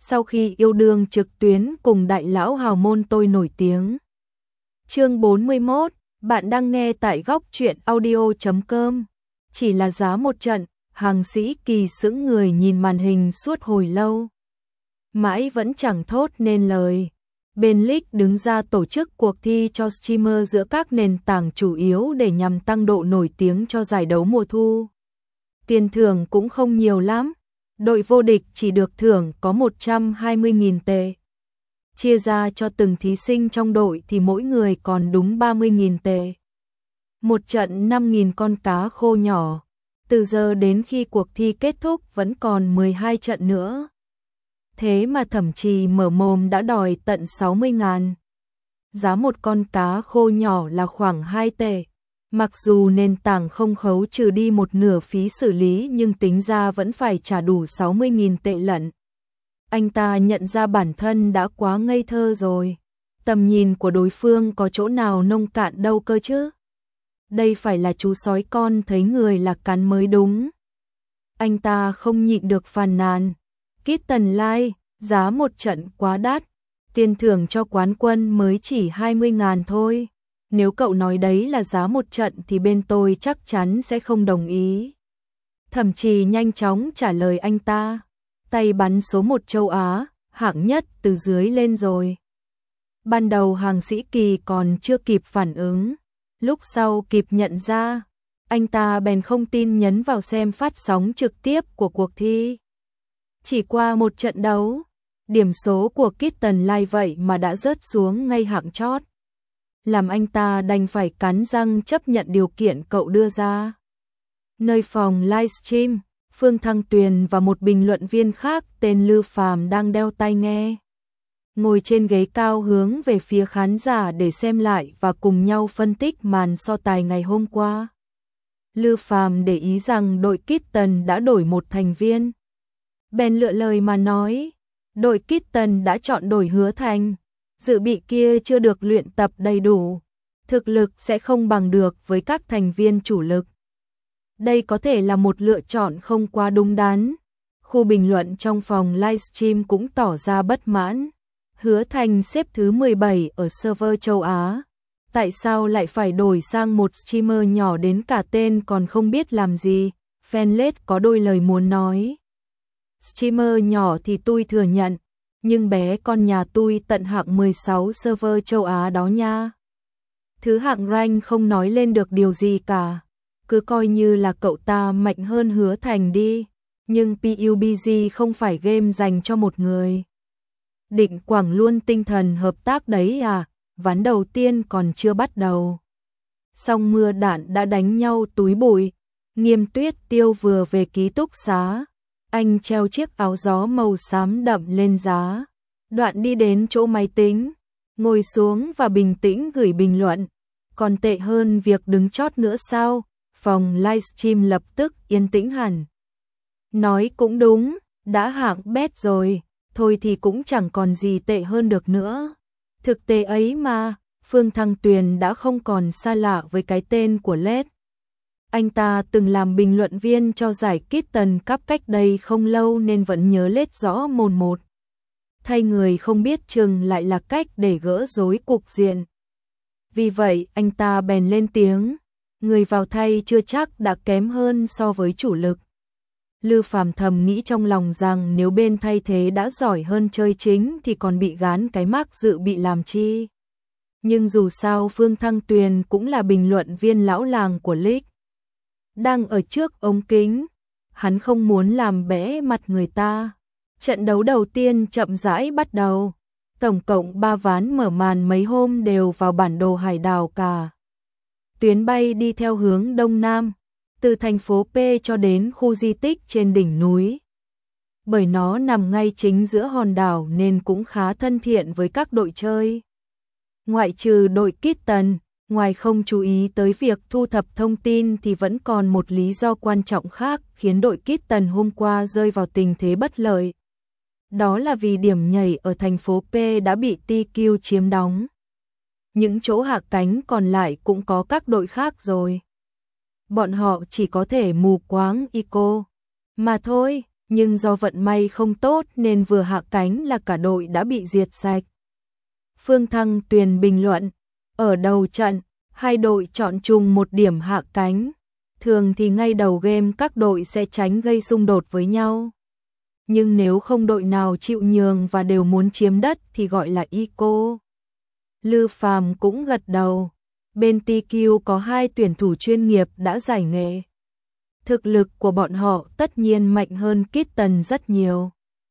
sau khi yêu đương trực tuyến cùng đại lão hào môn tôi nổi tiếng. Chương 41, bạn đang nghe tại góc truyện audio.com. Chỉ là giá một trận, Hàng Sĩ Kỳ sững người nhìn màn hình suốt hồi lâu. Mãi vẫn chẳng thốt nên lời. Bên League đứng ra tổ chức cuộc thi cho streamer giữa các nền tảng chủ yếu để nhằm tăng độ nổi tiếng cho giải đấu mùa thu. Tiền thưởng cũng không nhiều lắm. Đội vô địch chỉ được thưởng có 120.000 tệ. Chia ra cho từng thí sinh trong đội thì mỗi người còn đúng 30.000 tệ. Một trận 5.000 con cá khô nhỏ. Từ giờ đến khi cuộc thi kết thúc vẫn còn 12 trận nữa. Thế mà Thẩm Trì mở mồm đã đòi tận 60.000. Giá một con cá khô nhỏ là khoảng 2 tệ. Mặc dù nền tảng không khấu trừ đi một nửa phí xử lý nhưng tính ra vẫn phải trả đủ 60.000 tệ lận. Anh ta nhận ra bản thân đã quá ngây thơ rồi. Tầm nhìn của đối phương có chỗ nào nông cạn đâu cơ chứ. Đây phải là chú sói con thấy người là cắn mới đúng. Anh ta không nhịn được phàn nàn. Kitten Live, giá một trận quá đắt. Tiền thưởng cho quán quân mới chỉ 20.000 thôi. Nếu cậu nói đấy là giá một trận thì bên tôi chắc chắn sẽ không đồng ý. Thẩm Trì nhanh chóng trả lời anh ta. Tay bắn số 1 châu Á, hạng nhất từ dưới lên rồi. Ban đầu Hàng Sĩ Kỳ còn chưa kịp phản ứng. Lúc sau kịp nhận ra, anh ta bèn không tin nhấn vào xem phát sóng trực tiếp của cuộc thi. Chỉ qua một trận đấu, điểm số của Kitten Live vậy mà đã rớt xuống ngay hạng chót. Làm anh ta đành phải cắn răng chấp nhận điều kiện cậu đưa ra. Nơi phòng livestream, Phương Thăng Tuyền và một bình luận viên khác tên Lư Phàm đang đeo tai nghe. Ngồi trên ghế cao hướng về phía khán giả để xem lại và cùng nhau phân tích màn so tài ngày hôm qua. Lư Phàm để ý rằng đội Kitten đã đổi một thành viên. Bèn lựa lời mà nói, đội Kitten đã chọn đổi Hứa Thành. Dự bị kia chưa được luyện tập đầy đủ, thực lực sẽ không bằng được với các thành viên chủ lực. Đây có thể là một lựa chọn không quá đúng đắn. Khu bình luận trong phòng livestream cũng tỏ ra bất mãn. Hứa Thành xếp thứ 17 ở server châu Á. Tại sao lại phải đổi sang một streamer nhỏ đến cả tên còn không biết làm gì? Fanless có đôi lời muốn nói. Streamer nhỏ thì tôi thừa nhận. Nhưng bé con nhà tôi tận hạng 16 server châu Á đó nha. Thứ hạng rank không nói lên được điều gì cả. Cứ coi như là cậu ta mạnh hơn Hứa Thành đi. Nhưng PUBG không phải game dành cho một người. Định quảng luôn tinh thần hợp tác đấy à, ván đầu tiên còn chưa bắt đầu. Song mưa đạn đã đánh nhau túi bụi. Nghiêm Tuyết Tiêu vừa về ký túc xá. Anh treo chiếc áo gió màu xám đậm lên giá. Đoạn đi đến chỗ máy tính, ngồi xuống và bình tĩnh gửi bình luận. Còn tệ hơn việc đứng chót nữa sao? Phòng livestream lập tức yên tĩnh hẳn. Nói cũng đúng, đã hạng bét rồi, thôi thì cũng chẳng còn gì tệ hơn được nữa. Thực tế ấy mà, Phương Thăng Tuyền đã không còn xa lạ với cái tên của LED. Anh ta từng làm bình luận viên cho giải Kitten Cup cách đây không lâu nên vẫn nhớ lết rõ mồn một. Thay người không biết chừng lại là cách để gỡ rối cục diện. Vì vậy anh ta bèn lên tiếng, người vào thay chưa chắc đã kém hơn so với chủ lực. Lư Phàm thầm nghĩ trong lòng rằng nếu bên thay thế đã giỏi hơn chơi chính thì còn bị gán cái mác dự bị làm chi. Nhưng dù sao Phương Thăng Tuyền cũng là bình luận viên lão làng của League. Đang ở trước ống kính, hắn không muốn làm bẽ mặt người ta. Trận đấu đầu tiên chậm rãi bắt đầu. Tổng cộng 3 ván mở màn mấy hôm đều vào bản đồ hải đảo cả. Tuyến bay đi theo hướng đông nam, từ thành phố P cho đến khu di tích trên đỉnh núi. Bởi nó nằm ngay chính giữa hòn đảo nên cũng khá thân thiện với các đội chơi. Ngoại trừ đội Kitten, ngoài không chú ý tới việc thu thập thông tin thì vẫn còn một lý do quan trọng khác khiến đội Kitten hôm qua rơi vào tình thế bất lợi. Đó là vì điểm nhảy ở thành phố P đã bị TQ chiếm đóng. Những chỗ hạ cánh còn lại cũng có các đội khác rồi. Bọn họ chỉ có thể mù quáng ICO mà thôi, nhưng do vận may không tốt nên vừa hạ cánh là cả đội đã bị diệt sạch. Phương Thăng Tuyền bình luận, ở đầu trận, hai đội chọn chung một điểm hạ cánh. Thường thì ngay đầu game các đội sẽ tránh gây xung đột với nhau. Nhưng nếu không đội nào chịu nhường và đều muốn chiếm đất thì gọi là eco. Lư Phàm cũng gật đầu. Bên TQ có 2 tuyển thủ chuyên nghiệp đã giải nghệ. Thực lực của bọn họ tất nhiên mạnh hơn Kitten rất nhiều.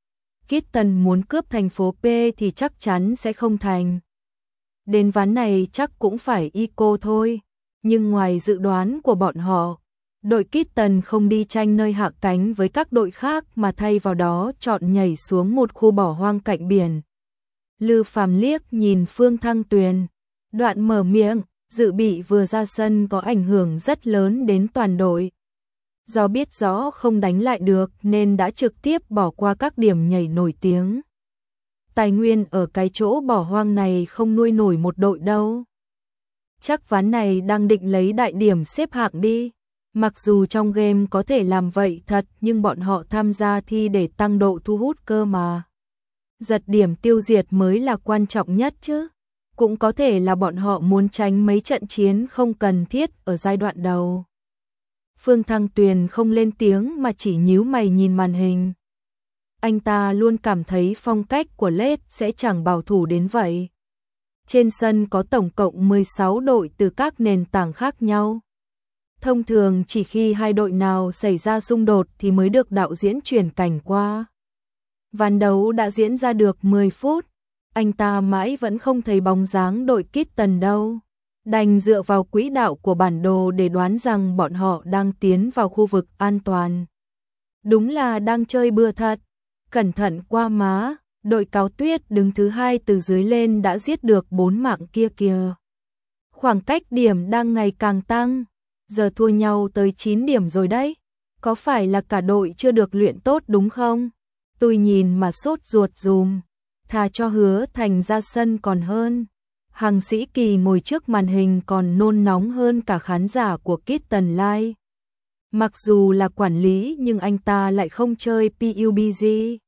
Kitten muốn cướp thành phố P thì chắc chắn sẽ không thành. Đến ván này chắc cũng phải eco thôi. Nhưng ngoài dự đoán của bọn họ, đội Kitten không đi tranh nơi hạ cánh với các đội khác mà thay vào đó chọn nhảy xuống một khu bỏ hoang cạnh biển. Lư Phàm liếc nhìn Phương Thăng Tuyền, đoạn mở miệng, dự bị vừa ra sân có ảnh hưởng rất lớn đến toàn đội. Do biết rõ không đánh lại được nên đã trực tiếp bỏ qua các điểm nhảy nổi tiếng. Tài nguyên ở cái chỗ bỏ hoang này không nuôi nổi một đội đâu. Chắc ván này đang định lấy đại điểm xếp hạng đi. Mặc dù trong game có thể làm vậy thật nhưng bọn họ tham gia thi để tăng độ thu hút cơ mà. Giật điểm tiêu diệt mới là quan trọng nhất chứ. Cũng có thể là bọn họ muốn tránh mấy trận chiến không cần thiết ở giai đoạn đầu. Phương Thăng Tuyền không lên tiếng mà chỉ nhíu mày nhìn màn hình. Anh ta luôn cảm thấy phong cách của LED sẽ chẳng bảo thủ đến vậy. Trên sân có tổng cộng 16 đội từ các nền tảng khác nhau. Thông thường chỉ khi hai đội nào xảy ra xung đột thì mới được đạo diễn chuyển cảnh qua. Ván đấu đã diễn ra được 10 phút, anh ta mãi vẫn không thấy bóng dáng đội Kitten đâu. Đành dựa vào quỹ đạo của bản đồ để đoán rằng bọn họ đang tiến vào khu vực an toàn. Đúng là đang chơi bừa thật. Cẩn thận qua má, đội Cáo Tuyết đứng thứ 2 từ dưới lên đã giết được 4 mạng kia kìa. Khoảng cách điểm đang ngày càng tăng, giờ thua nhau tới 9 điểm rồi đấy. Có phải là cả đội chưa được luyện tốt đúng không? Tôi nhìn mà sốt ruột dùm, thà cho Hứa Thành ra sân còn hơn. Hằng Sĩ Kỳ ngồi trước màn hình còn nôn nóng hơn cả khán giả của Kitten Live. Mặc dù là quản lý nhưng anh ta lại không chơi PUBG.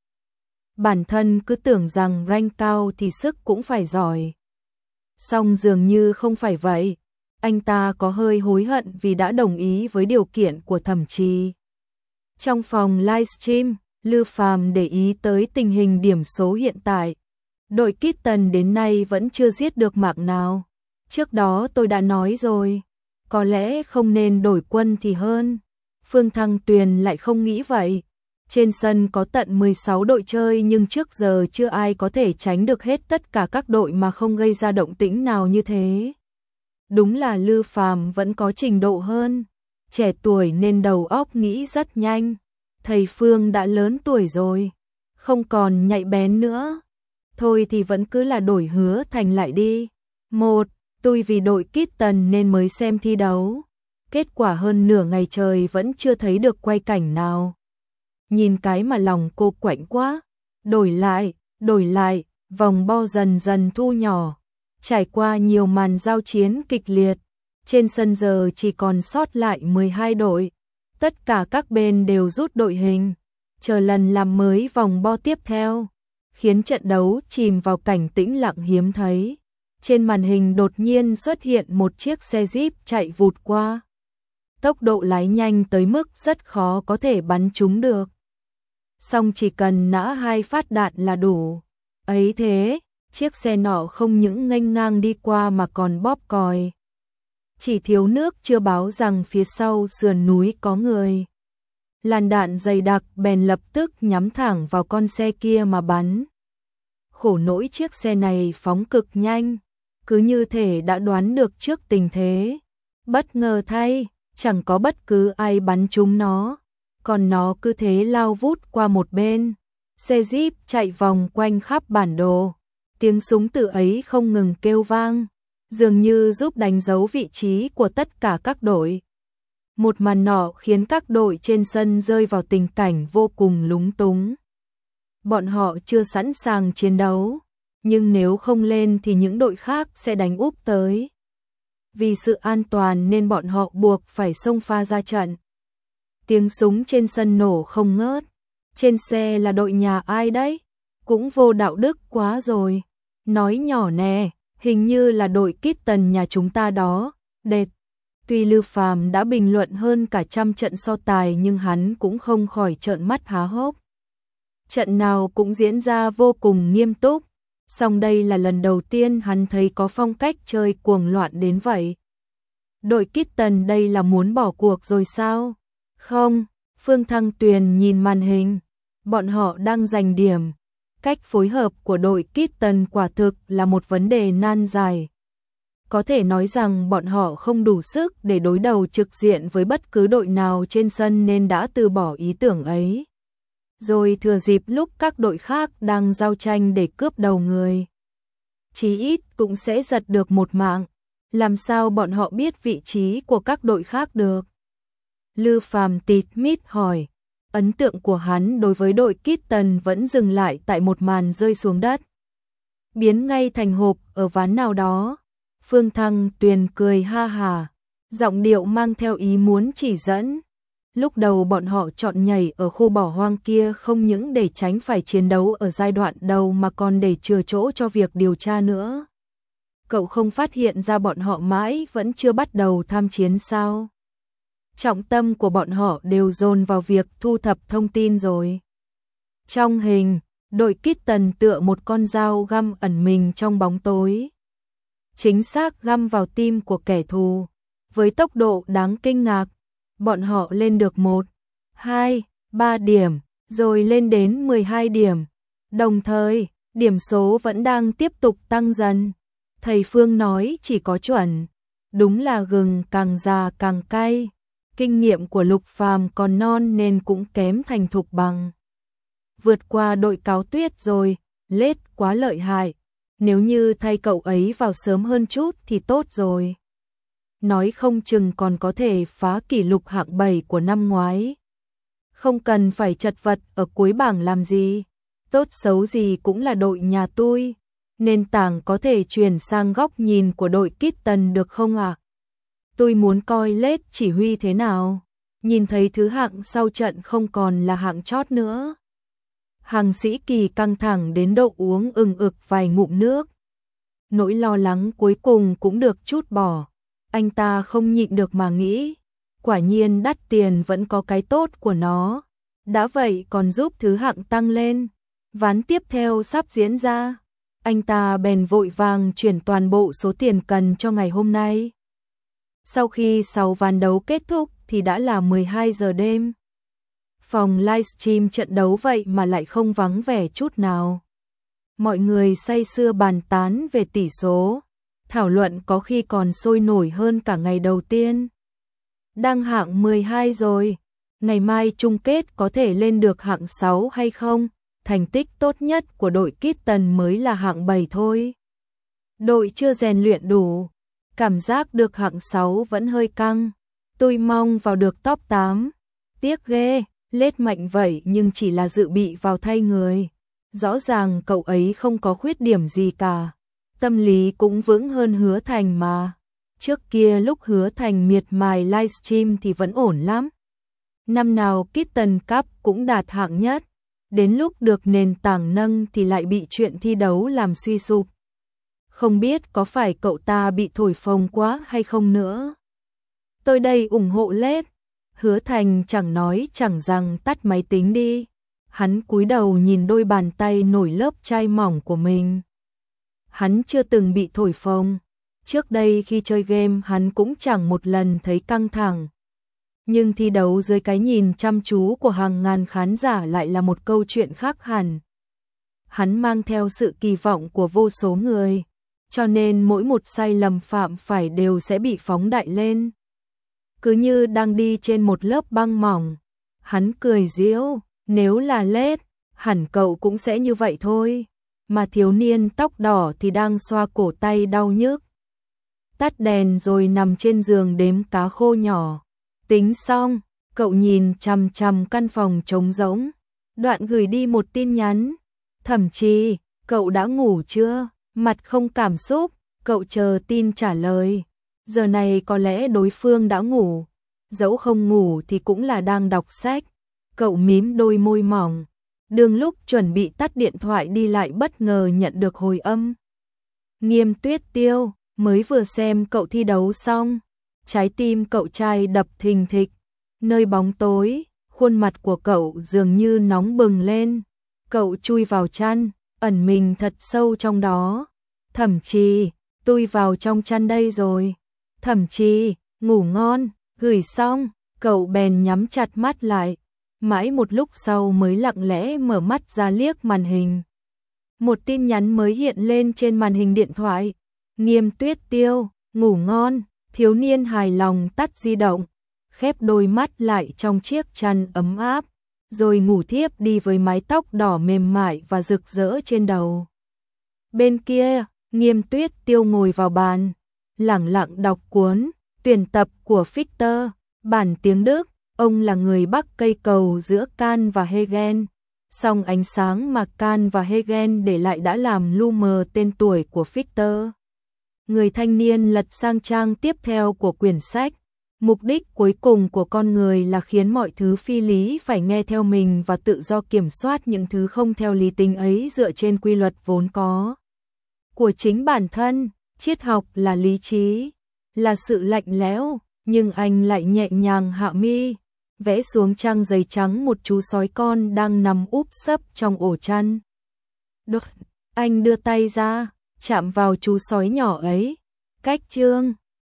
Bản thân cứ tưởng rằng rank cao thì sức cũng phải giỏi. Song dường như không phải vậy. Anh ta có hơi hối hận vì đã đồng ý với điều kiện của Thẩm Trì. Trong phòng livestream, Lư Phàm để ý tới tình hình điểm số hiện tại. Đội Kitten đến nay vẫn chưa giết được mạng nào. Trước đó tôi đã nói rồi, có lẽ không nên đổi quân thì hơn. Phương Thăng Tuyền lại không nghĩ vậy. Trên sân có tận 16 đội chơi nhưng trước giờ chưa ai có thể tránh được hết tất cả các đội mà không gây ra động tĩnh nào như thế. Đúng là Lư Phàm vẫn có trình độ hơn. Trẻ tuổi nên đầu óc nghĩ rất nhanh. Thầy Phương đã lớn tuổi rồi, không còn nhạy bén nữa. Thôi thì vẫn cứ là đổi Hứa Thành lại đi. Tôi vì đội Kitten nên mới xem thi đấu. Kết quả hơn nửa ngày trời vẫn chưa thấy được quay cảnh nào. Nhìn cái mà lòng cô quạnh quá. Đổi lại, vòng bo dần dần thu nhỏ. Trải qua nhiều màn giao chiến kịch liệt. Trên sân giờ chỉ còn sót lại 12 đội. Tất cả các bên đều rút đội hình. Chờ lần làm mới vòng bo tiếp theo. Khiến trận đấu chìm vào cảnh tĩnh lặng hiếm thấy. Trên màn hình đột nhiên xuất hiện một chiếc xe Jeep chạy vụt qua. Tốc độ lái nhanh tới mức rất khó có thể bắn trúng được. Song chỉ cần nã 2 phát đạn là đủ. Ấy thế, chiếc xe nọ không những nghênh ngang đi qua mà còn bóp còi. Chỉ thiếu nước chưa báo rằng phía sau sườn núi có người. Làn đạn dày đặc bèn lập tức nhắm thẳng vào con xe kia mà bắn. Khổ nỗi chiếc xe này phóng cực nhanh, cứ như thể đã đoán được trước tình thế. Bất ngờ thay, chẳng có bất cứ ai bắn trúng nó, còn nó cứ thế lao vút qua một bên. Xe Jeep chạy vòng quanh khắp bản đồ, tiếng súng từ ấy không ngừng kêu vang, dường như giúp đánh dấu vị trí của tất cả các đội. Một màn nọ khiến các đội trên sân rơi vào tình cảnh vô cùng lúng túng. Bọn họ chưa sẵn sàng chiến đấu, nhưng nếu không lên thì những đội khác sẽ đánh úp tới. Vì sự an toàn nên bọn họ buộc phải xông pha ra trận. Tiếng súng trên sân nổ không ngớt, Trên xe là đội nhà ai đấy? Cũng vô đạo đức quá rồi. Nói nhỏ nè, hình như là đội Kitten nhà chúng ta đó. Đệt. Tuy Lư Phàm đã bình luận hơn cả 100 trận so tài nhưng hắn cũng không khỏi trợn mắt há hốc. Trận nào cũng diễn ra vô cùng nghiêm túc, song đây là lần đầu tiên hắn thấy có phong cách chơi cuồng loạn đến vậy. Đội Kitten đây là muốn bỏ cuộc rồi sao? Không, Phương Thăng Tuyền nhìn màn hình, bọn họ đang giành điểm. Cách phối hợp của đội Kitten quả thực là một vấn đề nan giải. Có thể nói rằng bọn họ không đủ sức để đối đầu trực diện với bất cứ đội nào trên sân nên đã từ bỏ ý tưởng ấy. Rồi thừa dịp lúc các đội khác đang giao tranh để cướp đầu người, chí ít cũng sẽ giật được một mạng. Làm sao bọn họ biết vị trí của các đội khác được? Lư Phàm tịt mít hỏi. Ấn tượng của hắn đối với đội Kitten vẫn dừng lại tại một màn rơi xuống đất, biến ngay thành hộp ở ván nào đó. Phương Thăng Tuyền cười ha hà, giọng điệu mang theo ý muốn chỉ dẫn. Lúc đầu bọn họ chọn nhảy ở khu bỏ hoang kia không những để tránh phải chiến đấu ở giai đoạn đầu mà còn để chừa chỗ cho việc điều tra nữa. Cậu không phát hiện ra bọn họ mãi vẫn chưa bắt đầu tham chiến sao? Trọng tâm của bọn họ đều dồn vào việc thu thập thông tin rồi. Trong hình, đội Kitten tựa một con dao găm ẩn mình trong bóng tối, chính xác găm vào tim của kẻ thù. Với tốc độ đáng kinh ngạc, bọn họ lên được 1, 2, 3 điểm, rồi lên đến 12 điểm. Đồng thời, điểm số vẫn đang tiếp tục tăng dần. Thầy Phương nói chỉ có chuẩn. Đúng là gừng càng già càng cay. Kinh nghiệm của Lục Phàm còn non nên cũng kém thành thục bằng. Vượt qua đội Cáo Tuyết rồi, lết quá lợi hại. Nếu như thay cậu ấy vào sớm hơn chút thì tốt rồi. Nói không chừng còn có thể phá kỷ lục hạng 7 của năm ngoái. Không cần phải chật vật ở cuối bảng làm gì. Tốt xấu gì cũng là đội nhà tôi. Nền tảng có thể chuyển sang góc nhìn của đội Kitten được không ạ? Tôi muốn coi lết chỉ huy thế nào. Nhìn thấy thứ hạng sau trận không còn là hạng chót nữa. Hàng Sĩ Kỳ căng thẳng đến độ uống ừng ực vài ngụm nước. Nỗi lo lắng cuối cùng cũng được trút bỏ. Anh ta không nhịn được mà nghĩ, quả nhiên đắt tiền vẫn có cái tốt của nó. Đã vậy còn giúp thứ hạng tăng lên. Ván tiếp theo sắp diễn ra. Anh ta bèn vội vàng chuyển toàn bộ số tiền cần cho ngày hôm nay. Sau khi 6 ván đấu kết thúc thì đã là 12 giờ đêm. Phòng livestream trận đấu vậy mà lại không vắng vẻ chút nào. Mọi người say sưa bàn tán về tỷ số, thảo luận có khi còn sôi nổi hơn cả ngày đầu tiên. Đang hạng 12 rồi, ngày mai chung kết có thể lên được hạng 6 hay không? Thành tích tốt nhất của đội Kitten mới là hạng 7 thôi. Đội chưa rèn luyện đủ, cảm giác được hạng 6 vẫn hơi căng. Tôi mong vào được top 8. Tiếc ghê, lết mạnh vậy nhưng chỉ là dự bị vào thay người. Rõ ràng cậu ấy không có khuyết điểm gì cả. Tâm lý cũng vững hơn Hứa Thành mà. Trước kia lúc Hứa Thành miệt mài livestream thì vẫn ổn lắm. Năm nào Kitten Cup cũng đạt hạng nhất. Đến lúc được nền tảng nâng thì lại bị chuyện thi đấu làm suy sụp. Không biết có phải cậu ta bị thổi phồng quá hay không nữa. Tôi đây ủng hộ lết. Hứa Thành chẳng nói chẳng rằng tắt máy tính đi. Hắn cúi đầu nhìn đôi bàn tay nổi lớp chai mỏng của mình. Hắn chưa từng bị thổi phồng. Trước đây khi chơi game hắn cũng chẳng một lần thấy căng thẳng. Nhưng thi đấu dưới cái nhìn chăm chú của hàng ngàn khán giả lại là một câu chuyện khác hẳn. Hắn mang theo sự kỳ vọng của vô số người, cho nên mỗi một sai lầm phạm phải đều sẽ bị phóng đại lên. Cứ như đang đi trên một lớp băng mỏng. Hắn cười giễu, nếu là lết, hẳn cậu cũng sẽ như vậy thôi. Mà thiếu niên tóc đỏ thì đang xoa cổ tay đau nhức. Tắt đèn rồi nằm trên giường đếm cá khô nhỏ. Tính xong, cậu nhìn chằm chằm căn phòng trống rỗng. Đoạn gửi đi một tin nhắn. Thậm chí, cậu đã ngủ chưa? Mặt không cảm xúc, cậu chờ tin trả lời. Giờ này có lẽ đối phương đã ngủ. Dẫu không ngủ thì cũng là đang đọc sách. cậu mím đôi môi mỏng. Đường lúc chuẩn bị tắt điện thoại đi lại bất ngờ nhận được hồi âm. Nghiêm Tuyết Tiêu, mới vừa xem cậu thi đấu xong. Trái tim cậu trai đập thình thịch. Nơi bóng tối, khuôn mặt của cậu dường như nóng bừng lên. Cậu chui vào chăn, ẩn mình thật sâu trong đó. Thẩm Trì, tôi vào trong chăn đây rồi. Thẩm Trì, ngủ ngon, gửi xong, cậu bèn nhắm chặt mắt lại. Mãi một lúc sau mới lặng lẽ mở mắt ra liếc màn hình. Một tin nhắn mới hiện lên trên màn hình điện thoại. Nghiêm Tuyết Tiêu, ngủ ngon, thiếu niên hài lòng tắt di động, khép đôi mắt lại trong chiếc chăn ấm áp, rồi ngủ thiếp đi với mái tóc đỏ mềm mại và rực rỡ trên đầu. Bên kia, Nghiêm Tuyết Tiêu ngồi vào bàn, lẳng lặng đọc cuốn tuyển tập của Fichte, bản tiếng Đức. Ông là người bắc cây cầu giữa Kant và Hegel, song ánh sáng mà Kant và Hegel để lại đã làm lu mờ tên tuổi của Fichte. Người thanh niên lật sang trang tiếp theo của quyển sách. Mục đích cuối cùng của con người là khiến mọi thứ phi lý phải nghe theo mình và tự do kiểm soát những thứ không theo lý tính ấy dựa trên quy luật vốn có của chính bản thân. Triết học là lý trí, là sự lạnh lẽo, nhưng anh lại nhẹ nhàng hạ mi, vẽ xuống trang giấy trắng một chú sói con đang nằm úp sấp trong ổ chăn. Đột, anh đưa tay ra, chạm vào chú sói nhỏ ấy. Cách chương